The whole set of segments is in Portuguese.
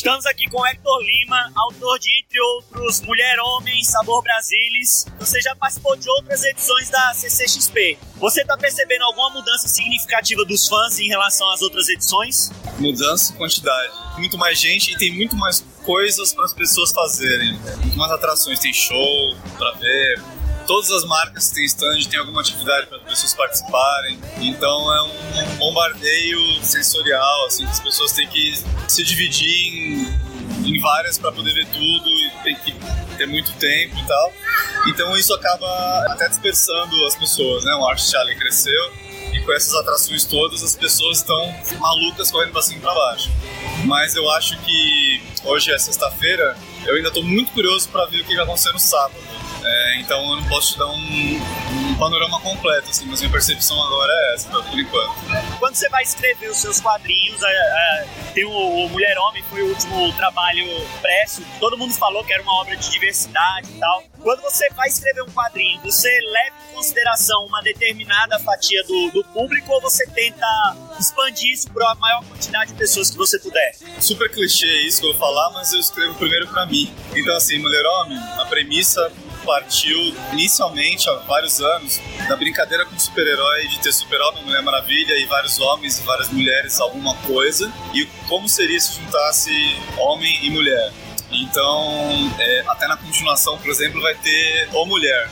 Estamos aqui com o Hector Lima, autor de, entre outros, Mulher, Homem, Sabor Brasilis. Você já participou de outras edições da CCXP. Você está percebendo alguma mudança significativa dos fãs em relação às outras edições? Mudança e quantidade. Muito mais gente e tem muito mais coisas para as pessoas fazerem. Muito mais atrações, tem show para ver. Todas as marcas que têm stand têm alguma atividade para as pessoas participarem. Então é um bombardeio sensorial, assim, que as pessoas têm que se dividir em várias para poder ver tudo e tem que ter muito tempo e tal. Então isso acaba até dispersando as pessoas, né? O Art Challenge cresceu e com essas atrações todas as pessoas estão malucas correndo para cima e para baixo. Mas eu acho que hoje é sexta-feira, eu ainda estou muito curioso para ver o que vai acontecer no sábado. Então eu não posso te dar um panorama completo, assim, mas minha percepção agora é essa, por enquanto. Quando você vai escrever os seus quadrinhos, tem o Mulher Homem, foi o último trabalho impresso, todo mundo falou que era uma obra de diversidade e tal. Quando você vai escrever um quadrinho, você leva em consideração uma determinada fatia do público ou você tenta expandir isso para a maior quantidade de pessoas que você puder? Super clichê isso que eu vou falar, mas eu escrevo primeiro pra mim. Então assim, Mulher Homem, a premissa partiu inicialmente há vários anos da brincadeira com o super-herói de ter super-homem, Mulher Maravilha e vários homens e várias mulheres alguma coisa, e como seria se juntasse homem e mulher. Então, até na continuação, por exemplo, vai ter o Mulher,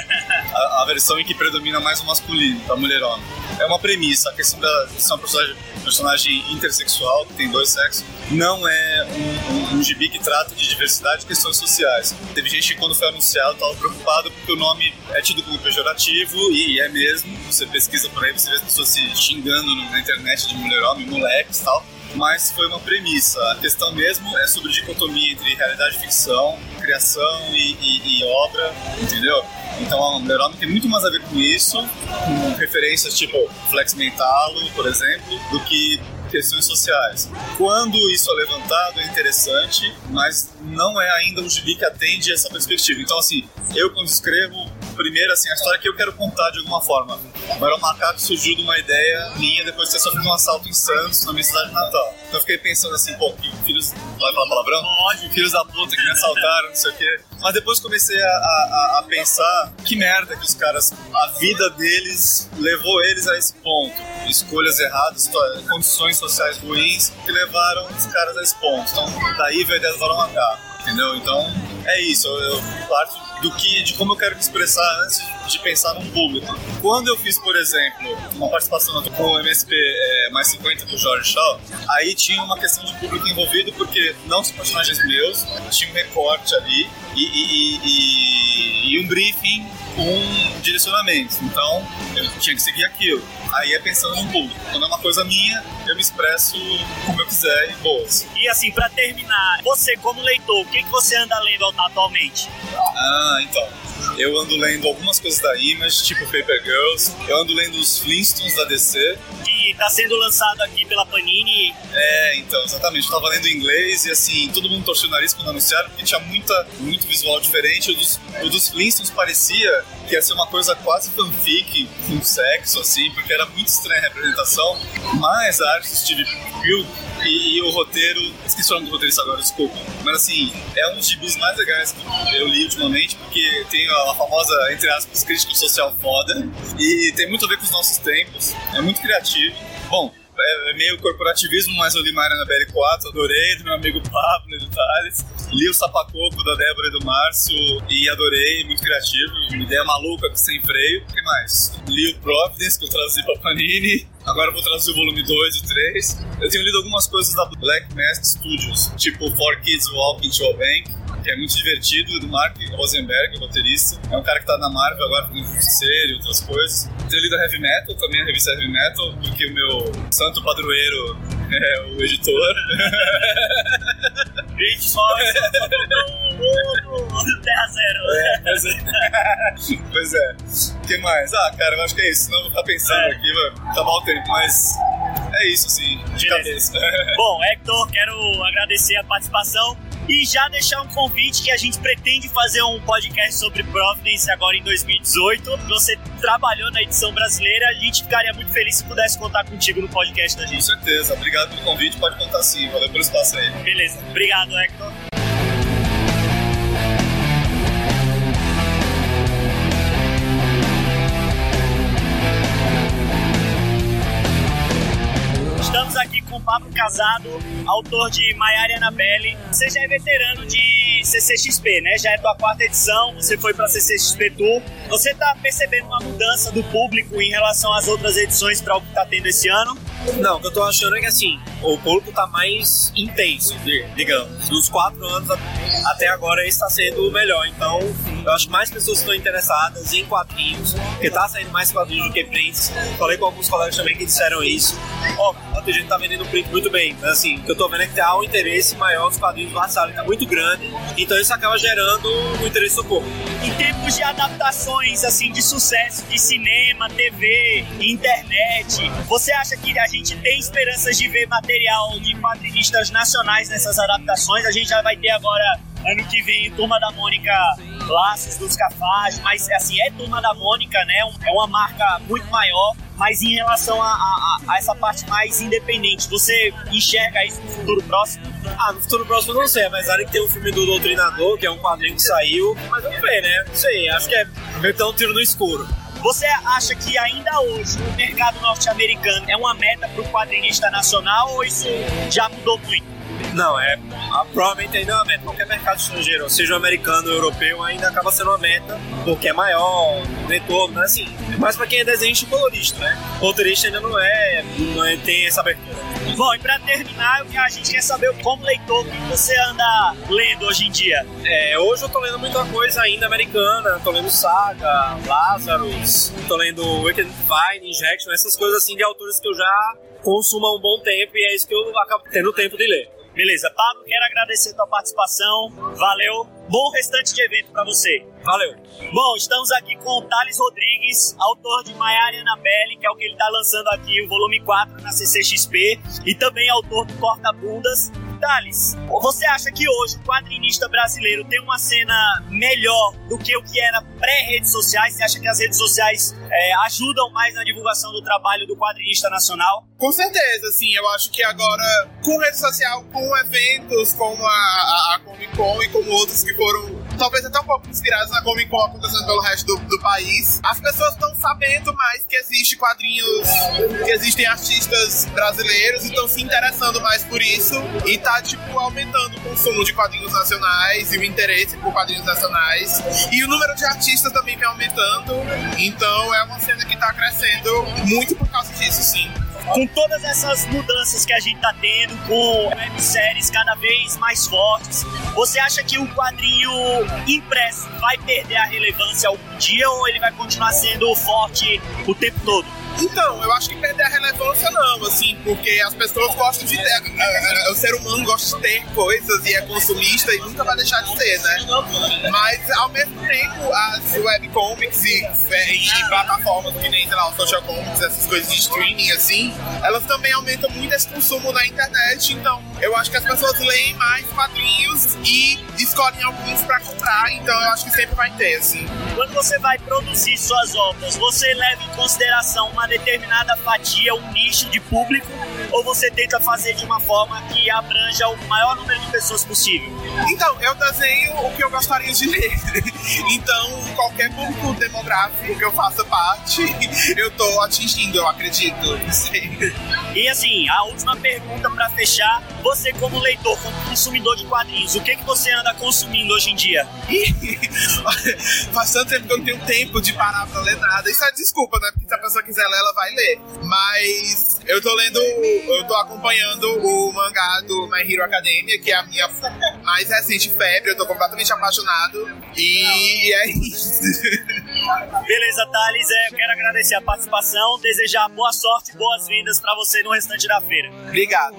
a versão em que predomina mais o masculino, da Mulher-Homem. É uma premissa, a questão de ser uma personagem intersexual, que tem dois sexos, não é um gibi que trata de diversidade e questões sociais. Teve gente que quando foi anunciado estava preocupado porque o nome é tido como pejorativo, e é mesmo, você pesquisa por aí, você vê as pessoas se xingando na internet de Mulher-Homem, moleques e tal. Mas foi uma premissa. A questão mesmo é sobre dicotomia entre realidade e ficção, criação e obra, entendeu? Então a Mulher Homem tem muito mais a ver com isso, com referências tipo Flex Mentalo, por exemplo, do que questões sociais. Quando isso é levantado é interessante, mas não é ainda um gibi que atende essa perspectiva. Então assim, eu quando escrevo, primeiro assim, a história que eu quero contar de alguma forma. O Barão Macaco surgiu de uma ideia minha depois de ter sofrido um assalto em Santos, na minha cidade natal. Então eu fiquei pensando assim, pô, que filhos... Vai falar palavrão? Pode. Filhos da puta que me assaltaram, não sei o quê. Mas depois comecei a pensar que merda que os caras... A vida deles levou eles a esse ponto. Escolhas erradas, condições sociais ruins que levaram os caras a esse ponto. Então daí veio a ideia do Barão Macaco, entendeu? Então é isso, eu parto de como eu quero me expressar antes de pensar num público. Quando eu fiz, por exemplo, uma participação com o MSP mais 50 do Jorge Shaw, aí tinha uma questão de público envolvido, porque não são personagens meus, tinha um recorte ali e um briefing com direcionamentos. Então eu tinha que seguir aquilo. Aí é pensando num público. Quando é uma coisa minha, eu me expresso como eu quiser e boas. E assim, pra terminar, você como leitor, o que você anda lendo atualmente? Então, eu ando lendo algumas coisas da Image, tipo Paper Girls, eu ando lendo os Flintstones da DC. Que tá sendo lançado aqui pela Panini. Então, exatamente, eu tava lendo em inglês e assim, todo mundo torceu o nariz quando anunciaram, porque tinha muito visual diferente. O dos Flintstones parecia que ia ser uma coisa quase fanfic, com sexo, assim, porque era muito estranha a representação, mas a arte do Steve Pugh e o roteiro, esqueci o nome do roteirista agora, desculpa, mas assim, é um dos gibis mais legais que eu li ultimamente, porque tem a famosa, entre aspas, crítica social foda, e tem muito a ver com os nossos tempos, é muito criativo. Bom, é meio corporativismo, mas eu li Maria na BL4, adorei, do meu amigo Pablo e do Thales. Li o Sapacoco da Débora e do Márcio e adorei, muito criativo, uma ideia maluca, sem freio. O que mais? Li o Providence, que eu traduzi pra Panini. Agora eu vou traduzir o volume 2 e 3. Eu tenho lido algumas coisas da Black Mask Studios, tipo For Kids Walk Into a Bank, que é muito divertido, do Mark Rosenberg, o roteirista. É um cara que tá na Marvel agora fazendo Justiceiro e outras coisas. Tenho lido a Heavy Metal, também a revista Heavy Metal, porque o meu santo padroeiro é o editor. Gente, só Terra Zero. Pois é. O que mais? Cara, eu acho que é isso. Senão eu vou ficar pensando aqui, vai acabar o tempo, mas é isso, assim, de cabeça. Bom, Hector, quero agradecer a participação E já deixar um convite que a gente pretende fazer um podcast sobre Providence agora em 2018. Você trabalhou na edição brasileira, a gente ficaria muito feliz se pudesse contar contigo no podcast da gente. Com certeza, obrigado pelo convite, pode contar sim, valeu pelo espaço aí. Beleza, obrigado, Hector. Estamos aqui com o Pablo Casado, autor de Maiara e Annabelle. Você já é veterano de CCXP, né? Já é tua 4ª edição, você foi pra CCXP Tour. Você tá percebendo uma mudança do público em relação às outras edições para o que tá tendo esse ano? Não, o que eu tô achando é que assim, o público tá mais intenso, digamos. Dos 4 anos até agora esse tá sendo o melhor. Então, eu acho que mais pessoas estão interessadas em quadrinhos, porque tá saindo mais quadrinhos do que prints. Falei com alguns colegas também que disseram isso. Ó, a gente tá vendendo print muito bem, mas assim, o que eu tô vendo é que há um interesse maior nos quadrinhos, o Vassalo tá muito grande, então isso acaba gerando o interesse do público. Em termos de adaptações assim de sucesso de cinema, TV, internet, você acha que a gente tem esperanças de ver material de quadrinistas nacionais nessas adaptações? A gente já vai ter agora, ano que vem, Turma da Mônica, Laços dos Cafajos, mas assim, é Turma da Mônica, né? É uma marca muito maior, mas em relação a essa parte mais independente, você enxerga isso no futuro próximo? Ah, no futuro próximo eu não sei, apesar de que tem um filme do Doutrinador, que é um quadrinho que saiu, mas vamos ver, né? Não sei, acho que é meio que um tiro no escuro. Você acha que ainda hoje o mercado norte-americano é uma meta para o quadrinista nacional ou isso já mudou muito? Não, provavelmente ainda é uma meta. Qualquer mercado estrangeiro, seja americano ou europeu, ainda acaba sendo uma meta, porque é maior, o retorno, mas assim, mais pra quem é desenhista e colorista, né? O roteirista ainda não tem essa abertura. Bom, e pra terminar, a gente quer saber como leitor, o que você anda lendo hoje em dia? Hoje eu tô lendo muita coisa ainda americana, tô lendo Saga, Lazarus, tô lendo Wicked Divine, Injection, essas coisas assim de autores que eu já consumo há um bom tempo e é isso que eu acabo tendo tempo de ler. Beleza, Pablo, quero agradecer a tua participação, valeu, bom restante de evento pra você. Valeu. Bom, estamos aqui com o Thales Rodrigues, autor de Maiara e Annabelle, que é o que ele tá lançando aqui, o volume 4 na CCXP, e também autor do Corta-Bundas. Thales, você acha que hoje o quadrinista brasileiro tem uma cena melhor do que o que era pré-redes sociais? Você acha que as redes sociais ajudam mais na divulgação do trabalho do quadrinista nacional? Com certeza, assim, eu acho que agora, com rede social, com eventos como a Comic Con e como outros que foram talvez até um pouco inspirados na Comic Con acontecendo pelo resto do país, as pessoas estão sabendo mais que existe quadrinhos, que existem artistas brasileiros e estão se interessando mais por isso e tá, tipo, aumentando o consumo de quadrinhos nacionais e o interesse por quadrinhos nacionais e o número de artistas também vem aumentando, então é uma cena que tá crescendo muito por causa disso, sim. Com todas essas mudanças que a gente tá tendo, com webséries cada vez mais fortes, você acha que o quadrinho impresso vai perder a relevância algum dia ou ele vai continuar sendo forte o tempo todo? Então, eu acho que perder a relevância não, assim, porque as pessoas gostam de ter, o ser humano gosta de ter coisas e é consumista e nunca vai deixar de ser, né? Mas, ao mesmo tempo, as webcomics e plataformas que nem, sei lá, o social comics, essas coisas de streaming, assim, elas também aumentam muito esse consumo na internet, então eu acho que as pessoas leem mais quadrinhos e escolhem alguns pra comprar, então eu acho que sempre vai ter, assim. Quando você vai produzir suas obras, você leva em consideração uma determinada fatia, um nicho de público, ou você tenta fazer de uma forma que abranja o maior número de pessoas possível? Então, eu desenho o que eu gostaria de ler. Então, qualquer público demográfico que eu faça parte, eu tô atingindo, eu acredito. Não sei. E assim, a última pergunta pra fechar, você como leitor, como consumidor de quadrinhos, o que você anda consumindo hoje em dia? Faz tanto tempo que eu não tenho tempo de parar pra ler nada. Isso é desculpa, né? Porque se a pessoa quiser ler, ela vai ler. Mas eu tô acompanhando o mangá do My Hero Academia, que é a minha mais recente febre. Eu tô completamente apaixonado. E é isso. Beleza, Thales, eu quero agradecer a participação, desejar boa sorte e boas-vindas pra você no restante da feira. Obrigado.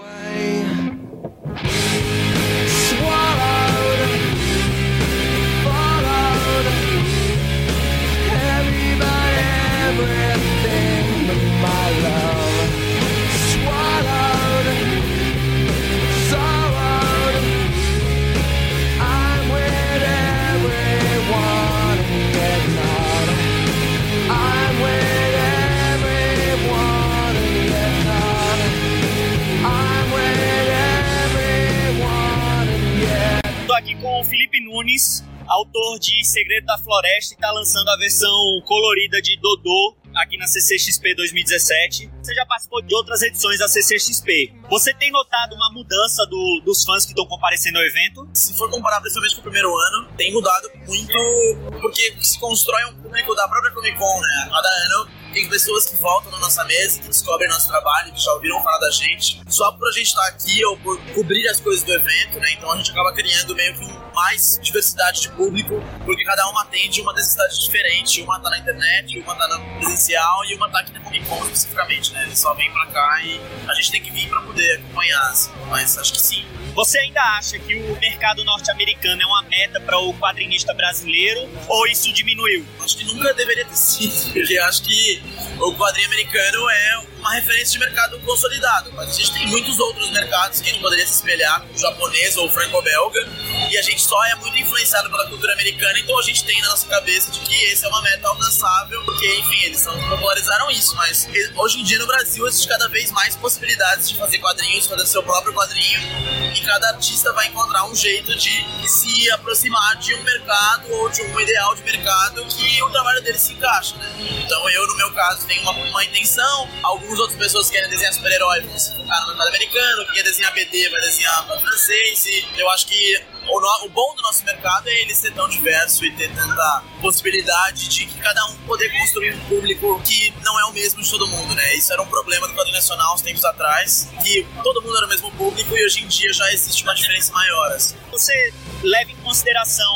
Nunes, autor de Segredo da Floresta, e está lançando a versão colorida de Dodô aqui na CCXP 2017. Você já participou de outras edições da CCXP. Você tem notado uma mudança dos fãs que estão comparecendo ao evento? Se for comparar principalmente com o primeiro ano, tem mudado muito, porque se constrói um público da própria Comic Con, né? Cada ano tem pessoas que voltam na nossa mesa, que descobrem nosso trabalho, que já ouviram falar da gente, só por a gente estar aqui ou por cobrir as coisas do evento, né? Então a gente acaba criando meio que mais diversidade de público, porque cada uma atende uma necessidade diferente. Uma tá na internet, uma tá no presencial e uma tá aqui na Comic Con especificamente, né? Eles só vêm pra cá e a gente tem que vir pra poder acompanhar, assim. Mas acho que sim. Você ainda acha que o mercado norte-americano é uma meta para o quadrinista brasileiro, ou isso diminuiu? Acho que nunca deveria ter sido, porque acho que o quadrinho americano é uma referência de mercado consolidado, mas a gente tem muitos outros mercados que a gente poderia se espelhar, como o japonês ou o franco-belga, e a gente só é muito influenciado pela cultura americana, então a gente tem na nossa cabeça de que esse é uma meta alcançável, porque, enfim, eles popularizaram isso, mas hoje em dia no Brasil existe cada vez mais possibilidades de fazer quadrinhos, fazer seu próprio quadrinho, e cada artista vai encontrar um jeito de se aproximar de um mercado ou de um ideal de mercado que o trabalho dele se encaixa, né? Então eu, no meu caso, tenho uma intenção, algumas outras pessoas querem desenhar super-herói, vão se focar no mercado americano, quem quer desenhar BD vai desenhar francês, e eu acho que o bom do nosso mercado é ele ser tão diverso e ter tanta possibilidade de que cada um poder construir um público que não é o mesmo de todo mundo, né? Isso era um problema do quadrinho nacional uns tempos atrás, que todo mundo era o mesmo público e hoje em dia já existe uma diferença maior, assim. Você leva em consideração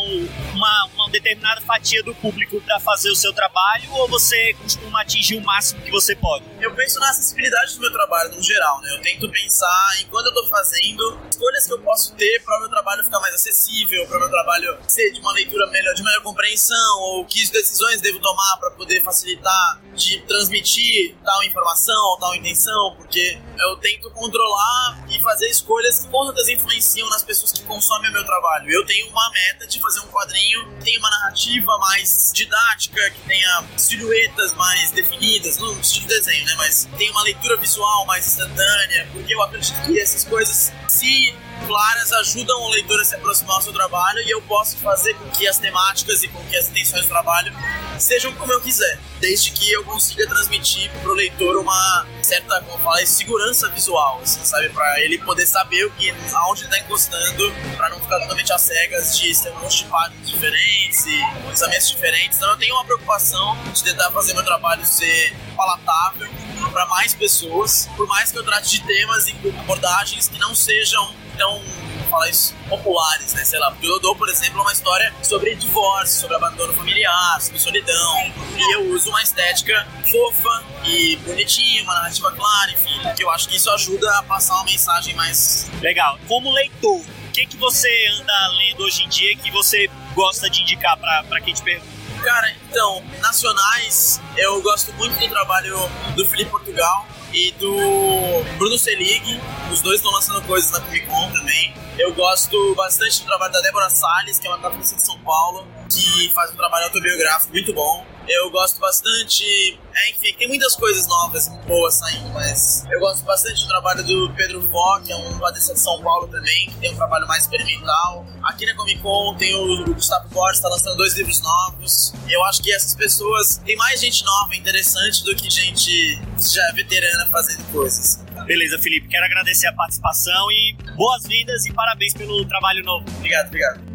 uma determinada fatia do público para fazer o seu trabalho, ou você costuma atingir o máximo que você pode? Eu penso na acessibilidade do meu trabalho no geral, né? Eu tento pensar em quando eu tô fazendo escolhas que eu posso ter para o meu trabalho ficar mais acessível, para o meu trabalho ser de uma leitura melhor, de melhor compreensão, ou que decisões devo tomar para poder facilitar de transmitir tal informação, tal intenção, porque eu tento controlar e fazer escolhas que com certeza influenciam nas pessoas que consomem o meu trabalho. Eu tenho uma meta de fazer um quadrinho que tenha uma narrativa mais didática, que tenha silhuetas mais definidas, no estilo de desenho, né? Mas tem uma leitura visual mais instantânea, porque eu acredito que essas coisas, se claras, ajudam o leitor a se aproximar do seu trabalho, e eu posso fazer com que as temáticas e com que as intenções do trabalho sejam como eu quiser, desde que eu consiga transmitir pro leitor uma certa, como eu falei, segurança visual, assim, sabe? Pra ele poder saber aonde ele tá encostando, pra não ficar totalmente às cegas de ser um monte de páginas diferentes e pensamentos diferentes. Então eu tenho uma preocupação de tentar fazer meu trabalho ser palatável para mais pessoas, por mais que eu trate de temas e abordagens que não sejam tão, falar isso, populares, né? Sei lá, porque o Dodô, por exemplo, é uma história sobre divórcio, sobre abandono familiar, sobre solidão, e eu uso uma estética fofa e bonitinha, uma narrativa clara, enfim, que eu acho que isso ajuda a passar uma mensagem mais... Legal. Como leitor, o que você anda lendo hoje em dia que você gosta de indicar pra quem te pergunta? Cara, então, nacionais, eu gosto muito do trabalho do Felipe Portugal e do Bruno Selig. Os dois estão lançando coisas na Comic Con também. Eu gosto bastante do trabalho da Débora Salles, que é uma cartunista de São Paulo, que faz um trabalho autobiográfico muito bom. Eu gosto bastante... enfim, tem muitas coisas novas, boas saindo, mas eu gosto bastante do trabalho do Pedro Fó, que é um quadrinista de São Paulo também, que tem um trabalho mais experimental. Aqui na Comic Con tem o Gustavo Borges, está lançando 2 livros novos. Eu acho que essas pessoas... Tem mais gente nova interessante do que gente já veterana fazendo coisas. Beleza, Felipe. Quero agradecer a participação e boas-vindas e parabéns pelo trabalho novo. Obrigado.